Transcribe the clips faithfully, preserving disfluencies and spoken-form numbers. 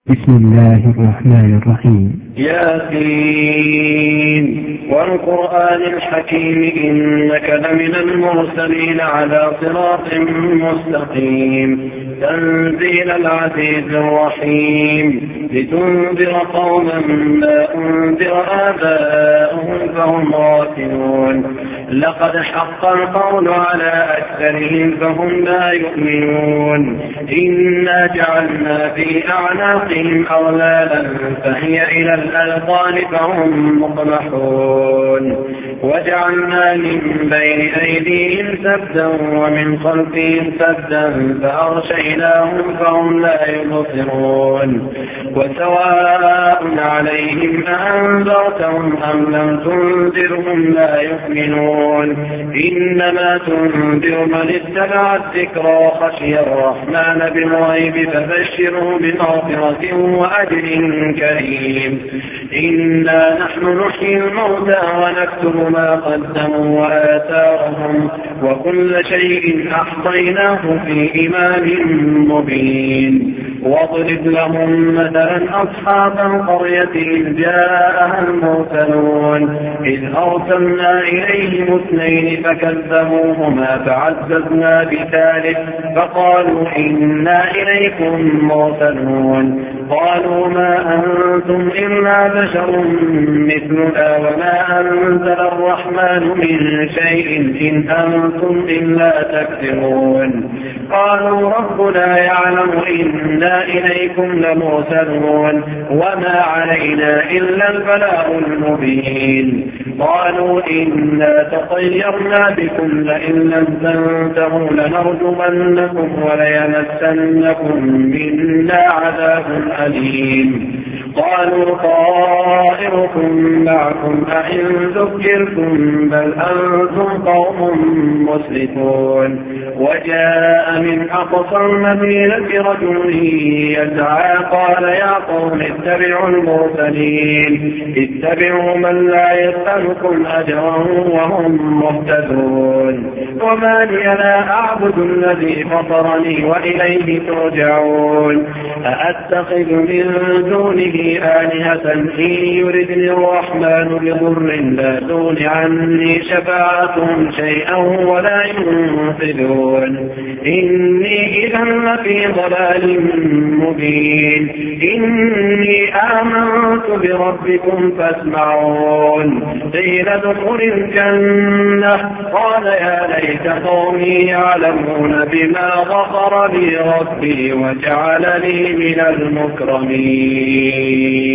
بسم الله الرحمن الرحيم. ياسين والقرآن الحكيم إنك لمن المرسلين على صراط مستقيم تنزيل العزيز الرحيم لتنذر قوما ما أنذر آباؤهم فهم غافلون لقد حق القول على أكثرهم فهم لا يؤمنون إنا جعلنا في أعناقهم أغلالا فهي إلى الأذقان فهم مقمحون وجعلنا من بين أيديهم سدا ومن خلفهم سدا فأغشيناهم فهم لا يبصرون وسواء عليهم أنذرتهم أم لم تنذرهم لا يؤمنون إنما تنذر من اتبع الذكر وخشي الرحمن بالغيب فبشره بمغفرة وأجر كريم إنا نحن نحيي الموتى ونكتب ما قدموا وآثارهم وكل شيء أحصيناه في إمام مبين واضرب لهم مثلا أصحاب القرية إذ جاءها المرسلون إذ أرسلنا إليهم اثنين فكذبوهما فعززنا بثالث فقالوا إنا إليكم مرسلون قالوا ما أنتم إلا بشر مثلنا وما أنزل الرحمن من شيء إن أنتم إلا تكفرون قالوا ربنا يعلم إنا إليكم لمرسلون وما علينا إلا البلاغ المبين قالوا إنا تطيرنا بكم لئن لم تنتهوا لنرجمنكم وليمسنكم منا عذاب أليم قالوا طائركم معكم أئن ذكرتم بل أنتم قوم مسرفون وجاء من أقصى المدينة رجل يسعى قال يا قوم اتبعوا المرسلين اتبعوا من لا يسألكم أجرا وهم مهتدون وما لي لا أعبد الذي فطرني وإليه ترجعون أأتخذ من دونه آلهة إن يردني الرحمن بضر لا تغن عني شفاعتهم شيئا ولا ينقذون إني إذا لفي ضلال مبين إني آمنت بربكم فاسمعون قيل ادخل الجنة قال يا ليت قومي يعلمون بما غفر لي ربي وجعلني من المكرمين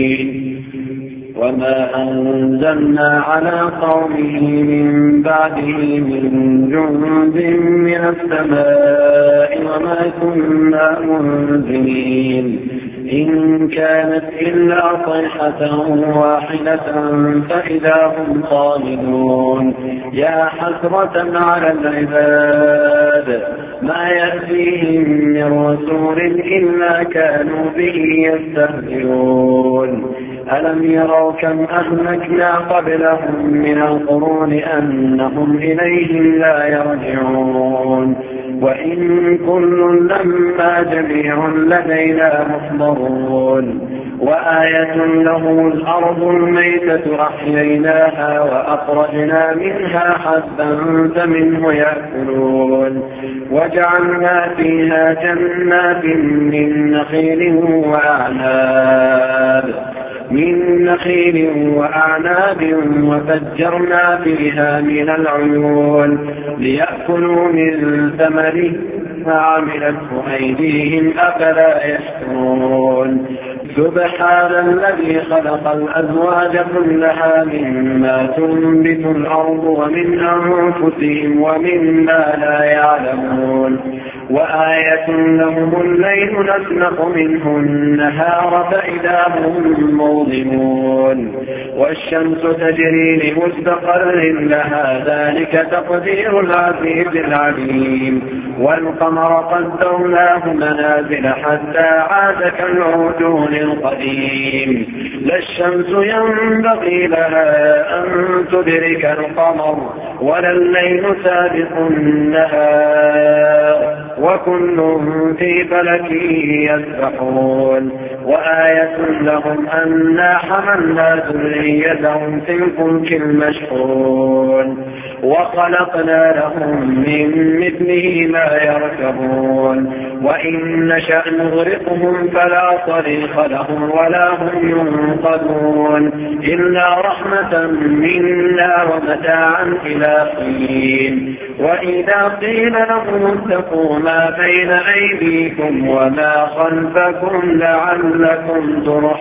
وما أنزلنا على قومه من بعده من جند من السماء وما كنا منزلين إن كانت إلا صيحة واحدة فإذا هم خالدون يا حسرة على العباد ما يأتيهم من رسول إلا كانوا به يستهزئون ألم يروا كم أهلكنا قبلهم من القرون أنهم إليهم لا يرجعون وإن كل لما جميع لدينا محضرون وآية لهم الأرض الميتة أحييناها وأخرجنا منها حبا فمنه يأكلون وجعلنا فيها جنات من نخيل وأعناب من نخيل وأعناب وفجرنا فيها من العيون ليأكلوا من ثمره فعملته أيديهم أفلا يشكرون سبحان الذي خلق الأزواج كلها مما تنبت الأرض ومن أنفسهم ومما لا يعلمون وآية لهم الليل نسلخ منه النهار فإذا هم موضمون والشمس تجري لمستقر لها ذلك تقدير العزيز العليم والقمر قدرناه منازل حتى عاد كالعرجون القديم لا الشمس ينبغي لها أن تدرك القمر ولا الليل سابق النهار وكلهم في فلك يسبحون. وآية لهم أنا حملنا ذريتهم في الفلك المشحون وخلقنا لهم من مثله ما يركبون وإن نشأ نغرقهم فلا صريخ لهم ولا هم ينقذون إلا رحمة منا ومتاعا إلى حين. وإذا قيل لهم اتقوا ما بين أيديكم وما خلفكم لعلكم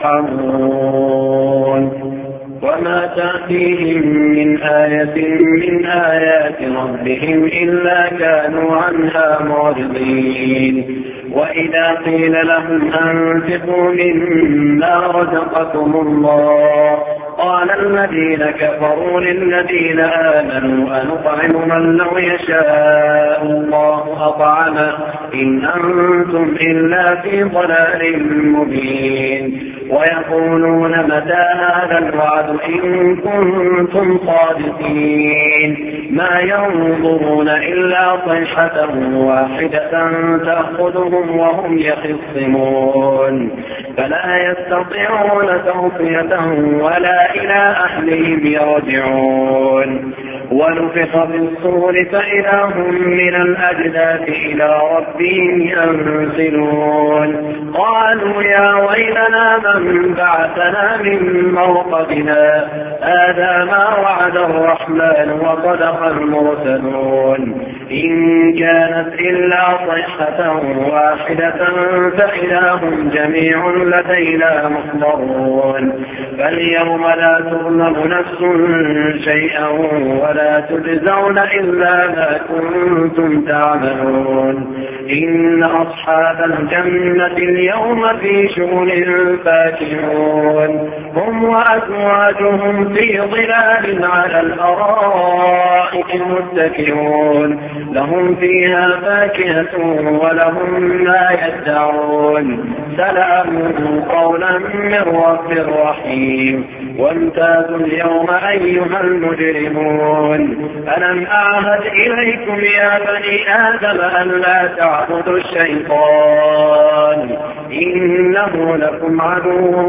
ترحمون. وما تأتيهم من آية من آيات ربهم إلا كانوا عنها معرضين. وإذا قيل لهم أنفقوا مما رزقكم الله قال الذين كفروا للذين آمنوا أنطعم من لو يشاء الله أطعمه إن أنتم إلا في ضلال مبين. ويقولون متى هذا الوعد إن كنتم صادقين ما ينظرون إلا صيحة واحدة تأخذهم وهم يخصمون فلا يستطيعون توصية ولا إلى أهلهم يرجعون. ونفخ في الصور فإذا هم من الأجداث إلى ربهم ينسلون. قالوا يا ويلنا من بعثنا من مرقدنا هذا ما وعد الرحمن وصدق المرسلون إن كانت إلا صيحة واحدة فإذا هم جميع لدينا محضرون. فاليوم لا تظلم نفس شيئا ولا تجزون إلا ما كنتم تعملون. إن أصحاب الجنة اليوم في شغل فاكهون هم وأزواجهم في ظلال على الأرائك متكئون لهم فيها فاكهة ولهم ما يدعون سلام قولا من رب رحيم. وامتازوا اليوم أيها المجرمون ألم أعهد إليكم يا بني آدم أن لا تعبدوا الشيطان إنه لكم عدو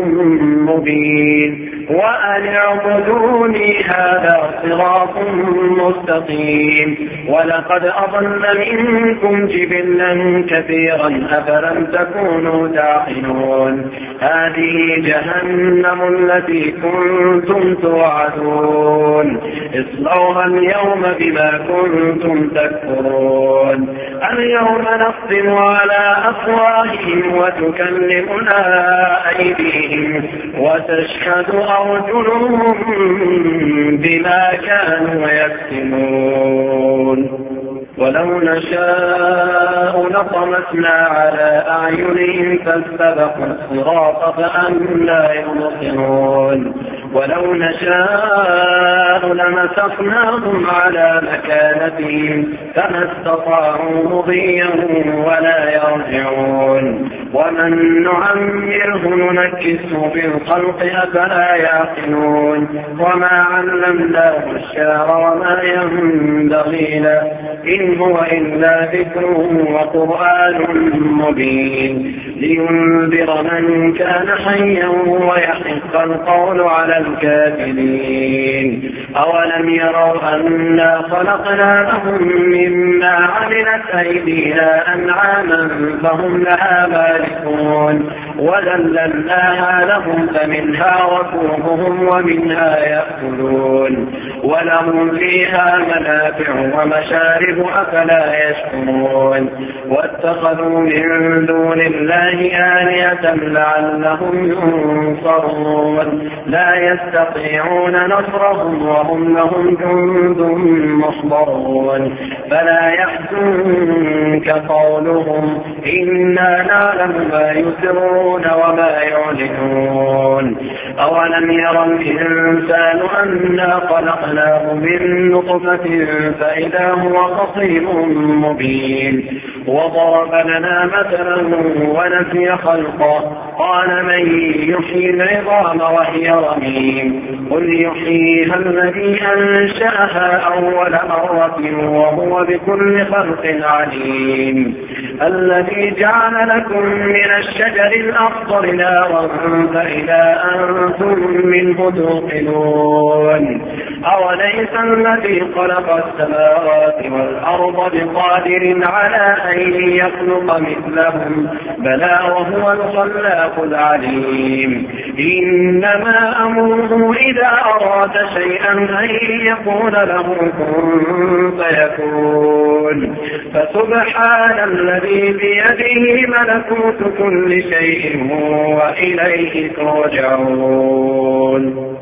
مبين وأن اعبدوني هذا صراط مستقيم. ولقد أضل منكم جبلا كثيرا أفلم تكونوا تعقلون. هذه جهنم التي كنتم توعدون اصلوها اليوم بما كنتم تكفرون. اليوم نختم على أفواههم وتكلمنا أيديهم وتشهد أرجلهم بما كانوا يكسبون. ولو نشاء لطمسنا على أعينهم فاستبقوا الصراط فأنى يبصرون. ولو نشاء لمسخناهم على مكانتهم فما استطاعوا مضيا ولا يرجعون. ومن نعمره ننكسه في الخلق أفلا يعقلون. وما علمناه الشعر وما ينبغي له إن هو إلا ذكر وقرآن مبين لينذر من كان حيا ويحق القول على الكافرين. أولم يروا أنا خلقنا لهم مما عملت أيدينا أنعاما فهم لها مالكون وذللناها لهم فمنها ركوبهم ومنها يأكلون ولهم فيها منافع ومشارب أفلا يشكرون. واتخذوا من دون الله آلهة لعلهم ينصرون لا يستطيعون نصرهم وهم لهم جند محضرون. فلا يحزنك قولهم إنا نعلم ما يسرون وما يعلنون. يعلمون. أولم يرى الإنسان أنا خلقناه من نطفة فإذا هو خصيم مبين وضرب لنا مثلا ونسي خلقه قال من يحيي العظام وهي رميم قل يحييها الذي أنشأها أول مرة وهو بكل خلق عليم الذي جعل لكم من الشجر الأخضر نارا فإذا أنتم منه توقدون أوليس الذي خلق السماوات والأرض بقادر على أن يخلق مثلهم بلى وهو الخلاق العليم إنما أمره إذا أراد شيئا أن يقول له كن فيكون فسبحان الذي بيده ملكوت كل شيء وإليه ترجعون.